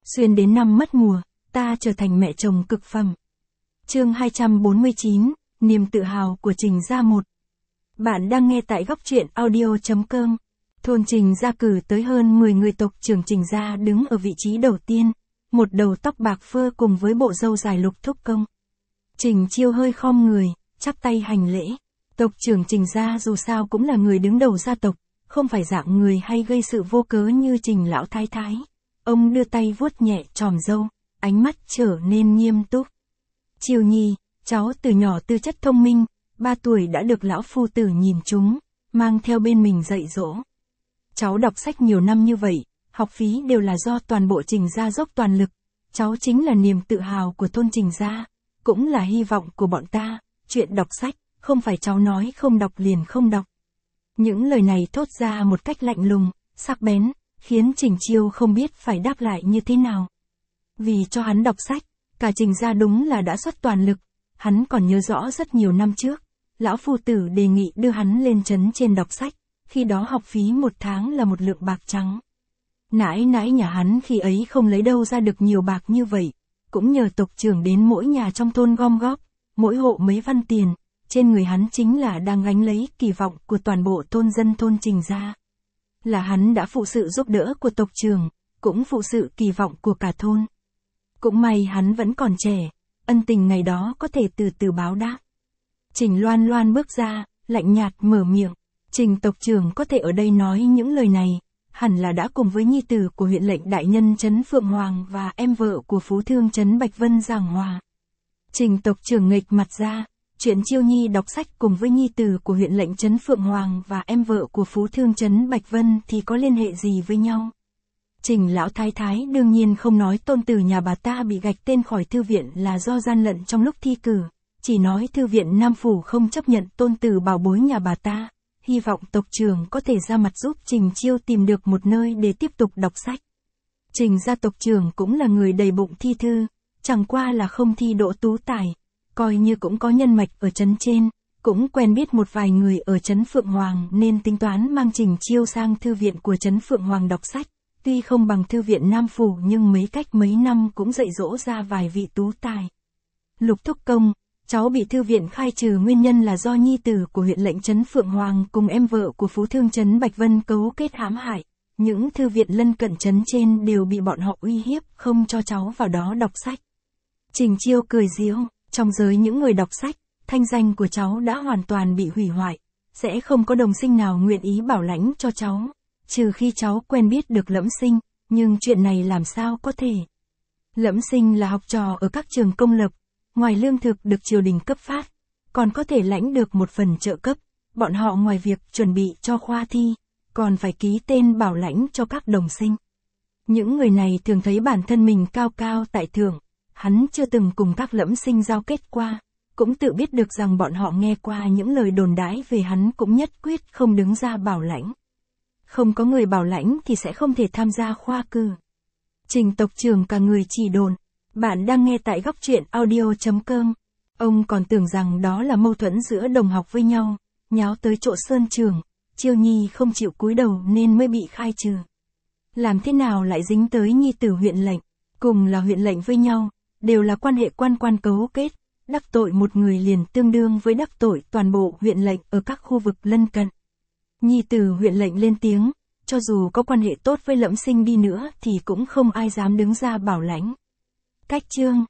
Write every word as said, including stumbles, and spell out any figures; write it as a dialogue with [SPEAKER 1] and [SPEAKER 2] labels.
[SPEAKER 1] Xuyên đến năm mất mùa, ta trở thành mẹ chồng cực phẩm. Chương hai trăm bốn mươi chín, niềm tự hào của Trình Gia một. Bạn đang nghe tại góc truyện audio chấm com. Thôn Trình Gia cử tới hơn mười người tộc trưởng Trình Gia đứng ở vị trí đầu tiên, một đầu tóc bạc phơ cùng với bộ râu dài lục thúc công. Trình Chiêu hơi khom người, chắp tay hành lễ. Tộc trưởng Trình Gia dù sao cũng là người đứng đầu gia tộc, không phải dạng người hay gây sự vô cớ như Trình lão thái thái. Ông đưa tay vuốt nhẹ chòm râu, ánh mắt trở nên nghiêm túc. Chiêu Nhi, cháu từ nhỏ tư chất thông minh, ba tuổi đã được lão phu tử nhìn trúng, mang theo bên mình dạy dỗ. Cháu đọc sách nhiều năm như vậy, học phí đều là do toàn bộ Trình Gia dốc toàn lực. Cháu chính là niềm tự hào của thôn Trình Gia, cũng là hy vọng của bọn ta. Chuyện đọc sách, không phải cháu nói không đọc liền không đọc. Những lời này thốt ra một cách lạnh lùng, sắc bén, khiến Trình Chiêu không biết phải đáp lại như thế nào. Vì cho hắn đọc sách, cả Trình Gia đúng là đã xuất toàn lực. Hắn còn nhớ rõ rất nhiều năm trước, lão phu tử đề nghị đưa hắn lên trấn trên đọc sách, khi đó học phí một tháng là một lượng bạc trắng. Nãi nãi nhà hắn khi ấy không lấy đâu ra được nhiều bạc như vậy, cũng nhờ tộc trưởng đến mỗi nhà trong thôn gom góp, mỗi hộ mấy văn tiền, trên người hắn chính là đang gánh lấy kỳ vọng của toàn bộ thôn dân thôn Trình Gia. Là hắn đã phụ sự giúp đỡ của tộc trưởng, cũng phụ sự kỳ vọng của cả thôn. Cũng may hắn vẫn còn trẻ, ân tình ngày đó có thể từ từ báo đáp. Trình Loan Loan bước ra, lạnh nhạt mở miệng. Trình tộc trưởng có thể ở đây nói những lời này, hẳn là đã cùng với nhi tử của huyện lệnh đại nhân trấn Phượng Hoàng và em vợ của phú thương trấn Bạch Vân giảng hòa. Trình tộc trưởng nghịch mặt ra, chuyện Chiêu Nhi đọc sách cùng với nhi tử của huyện lệnh trấn Phượng Hoàng và em vợ của phú thương trấn Bạch Vân thì có liên hệ gì với nhau? Trình lão thái thái đương nhiên không nói tôn tử nhà bà ta bị gạch tên khỏi thư viện là do gian lận trong lúc thi cử, chỉ nói thư viện Nam Phủ không chấp nhận tôn tử bảo bối nhà bà ta, hy vọng tộc trưởng có thể ra mặt giúp Trình Chiêu tìm được một nơi để tiếp tục đọc sách. Trình gia tộc trưởng cũng là người đầy bụng thi thư, chẳng qua là không thi đỗ tú tài, coi như cũng có nhân mạch ở trấn trên, cũng quen biết một vài người ở trấn Phượng Hoàng nên tính toán mang Trình Chiêu sang thư viện của trấn Phượng Hoàng đọc sách. Tuy không bằng thư viện Nam Phủ nhưng mấy cách mấy năm cũng dạy dỗ ra vài vị tú tài. Lục thúc công, cháu bị thư viện khai trừ nguyên nhân là do nhi tử của huyện lệnh trấn Phượng Hoàng cùng em vợ của phú thương trấn Bạch Vân cấu kết hãm hại. Những thư viện lân cận trấn trên đều bị bọn họ uy hiếp không cho cháu vào đó đọc sách. Trình Chiêu cười giễu, trong giới những người đọc sách, thanh danh của cháu đã hoàn toàn bị hủy hoại, sẽ không có đồng sinh nào nguyện ý bảo lãnh cho cháu. Trừ khi cháu quen biết được Lẫm Sinh, nhưng chuyện này làm sao có thể. Lẫm Sinh là học trò ở các trường công lập, ngoài lương thực được triều đình cấp phát, còn có thể lãnh được một phần trợ cấp, bọn họ ngoài việc chuẩn bị cho khoa thi, còn phải ký tên bảo lãnh cho các đồng sinh. Những người này thường thấy bản thân mình cao cao tại thượng, hắn chưa từng cùng các Lẫm Sinh giao kết qua, cũng tự biết được rằng bọn họ nghe qua những lời đồn đãi về hắn cũng nhất quyết không đứng ra bảo lãnh. Không có người bảo lãnh thì sẽ không thể tham gia khoa cử. Trình tộc trưởng cả người chỉ đồn. Bạn đang nghe tại góc truyện audio chấm com. Ông còn tưởng rằng đó là mâu thuẫn giữa đồng học với nhau, nháo tới chỗ sơn trường, Chiêu Nhi không chịu cúi đầu nên mới bị khai trừ. Làm thế nào lại dính tới nhi tử huyện lệnh, cùng là huyện lệnh với nhau, đều là quan hệ quan quan cấu kết, đắc tội một người liền tương đương với đắc tội toàn bộ huyện lệnh ở các khu vực lân cận. Nhi tử huyện lệnh lên tiếng, cho dù có quan hệ tốt với Lẫm Sinh đi nữa thì cũng không ai dám đứng ra bảo lãnh. Cách chương